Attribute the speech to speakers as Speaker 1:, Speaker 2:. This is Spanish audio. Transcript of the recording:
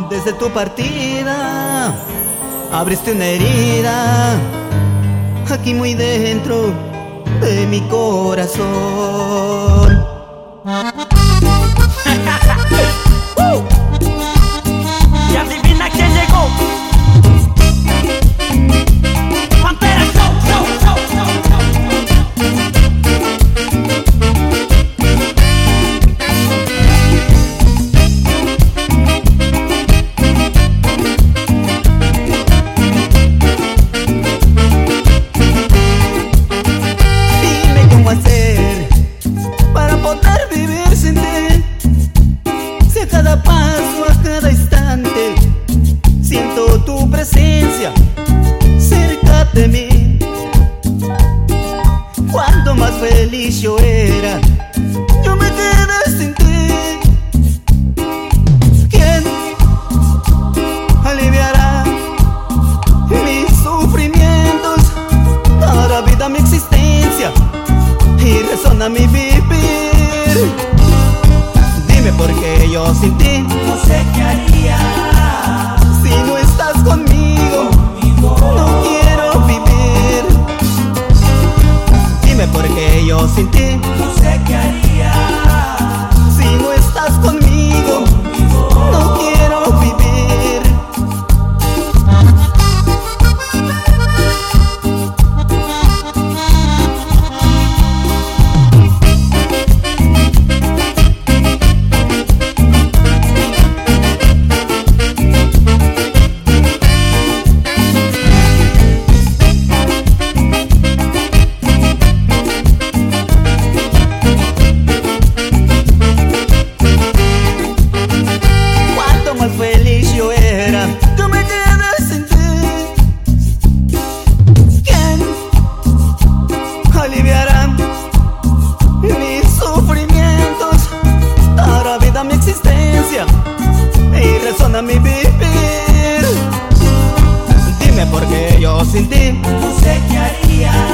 Speaker 1: Desde tu partida abriste una herida aquí muy dentro de mi corazón.
Speaker 2: Y adivina quién llegó. Pantera Show, show, show, show,
Speaker 1: Dime cómo hacer para poder vivir sin ti. Si a cada paso, a cada instante siento tu presencia cerca de mí. Cuanto más feliz yo era, yo me quedé sin ti. ¿Quién aliviará mis sufrimientos? Dará vida a mi existencia y resona mi vivir. Dime por qué yo sin ti
Speaker 2: no sé qué haría.
Speaker 1: si no estás conmigo. No quiero vivir. Dime por qué yo sin ti
Speaker 2: No sé qué haría.
Speaker 1: si no estás conmigo. No quiero vivir. Cuanto más feliz yo era, yo me quedé sin ti. ¿Quién aliviará mis sufrimientos? Dará vida a mi existencia y resona mi vivir. Dime por qué yo sin ti
Speaker 2: No sé qué haría.